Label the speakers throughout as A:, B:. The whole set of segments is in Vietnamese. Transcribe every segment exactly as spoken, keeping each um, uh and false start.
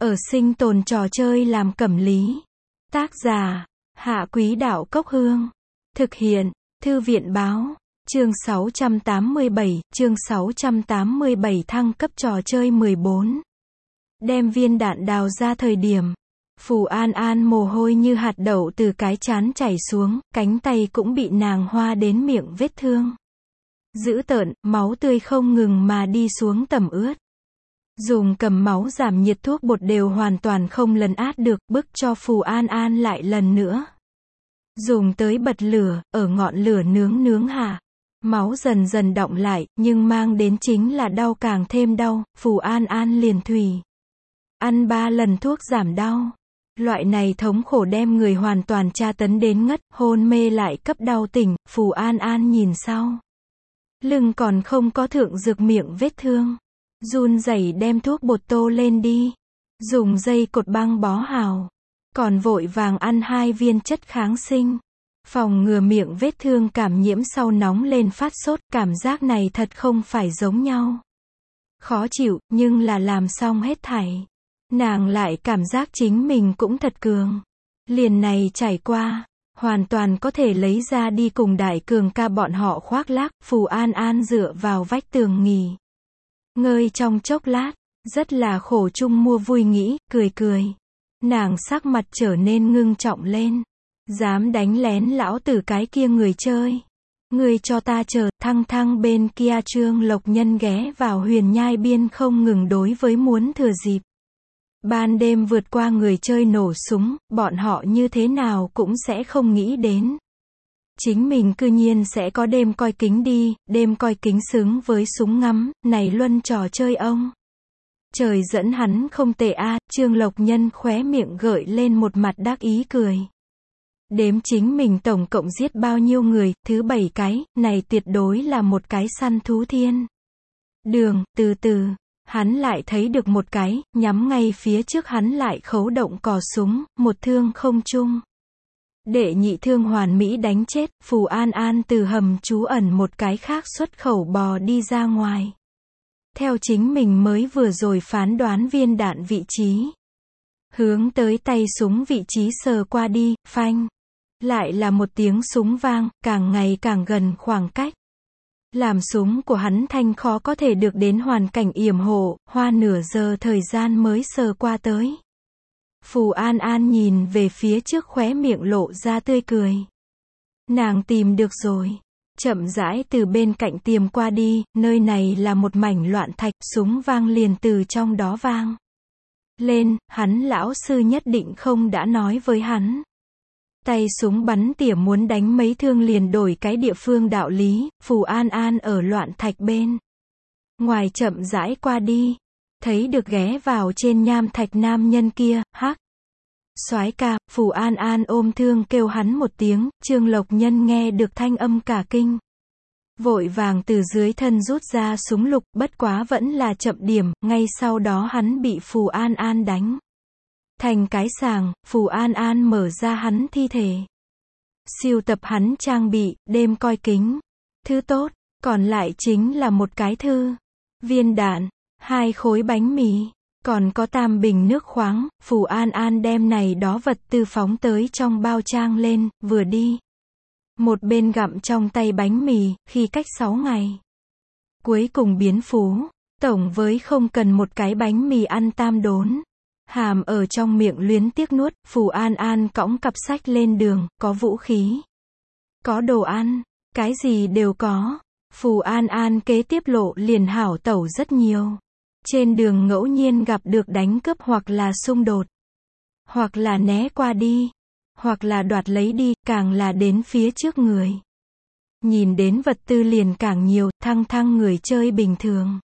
A: Ở sinh tồn trò chơi làm cẩm lý. Tác giả, Hạ Quý Đạo Cốc Hương. Thực hiện, Thư viện Báo. Chương sáu trăm tám mươi bảy, chương sáu trăm tám mươi bảy thăng cấp trò chơi mười bốn. Đem viên đạn đào ra thời điểm. Phù An An mồ hôi như hạt đậu từ cái trán chảy xuống, cánh tay cũng bị nàng hoa đến miệng vết thương. Dữ tợn, máu tươi không ngừng mà đi xuống tầm ướt. Dùng cầm máu giảm nhiệt thuốc bột đều hoàn toàn không lấn át được, bức cho Phù An An lại lần nữa. Dùng tới bật lửa, ở ngọn lửa nướng nướng hạ. Máu dần dần đọng lại, nhưng mang đến chính là đau càng thêm đau, Phù An An liền thủy. Ăn ba lần thuốc giảm đau. Loại này thống khổ đem người hoàn toàn tra tấn đến ngất, hôn mê lại cấp đau tỉnh, Phù An An nhìn sau. Lưng còn không có thượng dược miệng vết thương. Run rẩy đem thuốc bột tô lên đi. Dùng dây cột băng bó hào. Còn vội vàng ăn hai viên chất kháng sinh. Phòng ngừa miệng vết thương cảm nhiễm sau nóng lên phát sốt, cảm giác này thật không phải giống nhau. Khó chịu, nhưng là làm xong hết thảy. Nàng lại cảm giác chính mình cũng thật cường. Liền này trải qua, hoàn toàn có thể lấy ra đi cùng đại cường ca bọn họ khoác lác. Phù An An dựa vào vách tường nghỉ ngơi trong chốc lát, rất là khổ chung mua vui nghĩ, cười cười. Nàng sắc mặt trở nên ngưng trọng lên. Dám đánh lén lão tử cái kia người chơi. Người cho ta chờ, thăng thăng bên kia Trương Lộc Nhân ghé vào huyền nhai biên không ngừng đối với muốn thừa dịp. Ban đêm vượt qua người chơi nổ súng, bọn họ như thế nào cũng sẽ không nghĩ đến. Chính mình cư nhiên sẽ có đêm coi kính đi, đêm coi kính xứng với súng ngắm, này luân trò chơi ông. Trời dẫn hắn không tệ a, Trương Lộc Nhân khóe miệng gợi lên một mặt đắc ý cười. Đếm chính mình tổng cộng giết bao nhiêu người, thứ bảy cái, này tuyệt đối là một cái săn thú thiên. Đường, từ từ, hắn lại thấy được một cái, nhắm ngay phía trước hắn lại khấu động cò súng, một thương không trung. Đệ nhị thương hoàn mỹ đánh chết, Phù An An từ hầm trú ẩn một cái khác xuất khẩu bò đi ra ngoài. Theo chính mình mới vừa rồi phán đoán viên đạn vị trí. Hướng tới tay súng vị trí sờ qua đi, phanh. Lại là một tiếng súng vang, càng ngày càng gần khoảng cách. Làm súng của hắn thanh khó có thể được đến hoàn cảnh yểm hộ, hoa nửa giờ thời gian mới sờ qua tới. Phù An An nhìn về phía trước khóe miệng lộ ra tươi cười. Nàng tìm được rồi. Chậm rãi từ bên cạnh tìm qua đi, nơi này là một mảnh loạn thạch, súng vang liền từ trong đó vang lên, hắn lão sư nhất định không đã nói với hắn. Tay súng bắn tỉa muốn đánh mấy thương liền đổi cái địa phương đạo lý, Phù An An ở loạn thạch bên ngoài chậm rãi qua đi, thấy được ghé vào trên nham thạch nam nhân kia, hắc. Soái ca, Phù An An ôm thương kêu hắn một tiếng, Trương Lộc Nhân nghe được thanh âm cả kinh. Vội vàng từ dưới thân rút ra súng lục, bất quá vẫn là chậm điểm, ngay sau đó hắn bị Phù An An đánh. Thành cái sàng, Phù An An mở ra hắn thi thể. Siêu tập hắn trang bị, đêm coi kính. Thứ tốt, còn lại chính là một cái thư. Viên đạn, hai khối bánh mì, còn có tam bình nước khoáng. Phù An An đem này đó vật tư phóng tới trong bao trang lên, vừa đi. Một bên gặm trong tay bánh mì, khi cách sáu ngày. Cuối cùng biến phú, tổng với không cần một cái bánh mì ăn tam đốn. Hàm ở trong miệng luyến tiếc nuốt, Phù An An cõng cặp sách lên đường, có vũ khí. Có đồ ăn, cái gì đều có. Phù An An kế tiếp lộ liền hảo tẩu rất nhiều. Trên đường ngẫu nhiên gặp được đánh cướp hoặc là xung đột. Hoặc là né qua đi. Hoặc là đoạt lấy đi, càng là đến phía trước người. Nhìn đến vật tư liền càng nhiều, thăng thăng người chơi bình thường.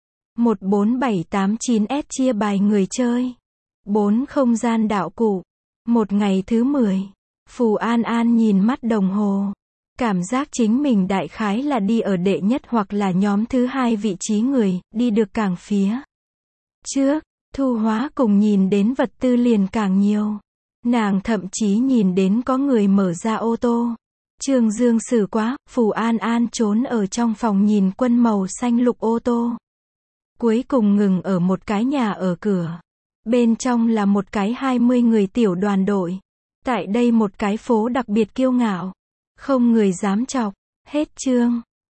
A: một bốn bảy tám chín S chia bài người chơi. bốn không gian đạo cụ. Một ngày thứ mười. Phù An An nhìn mắt đồng hồ. Cảm giác chính mình đại khái là đi ở đệ nhất hoặc là nhóm thứ hai vị trí người, đi được càng phía trước, thu hóa cùng nhìn đến vật tư liền càng nhiều. Nàng thậm chí nhìn đến có người mở ra ô tô. Trương Dương xử quá, Phù An An trốn ở trong phòng nhìn quân màu xanh lục ô tô. Cuối cùng ngừng ở một cái nhà ở cửa. Bên trong là một cái hai mươi người tiểu đoàn đội. Tại đây một cái phố đặc biệt kiêu ngạo. Không người dám chọc. Hết chương.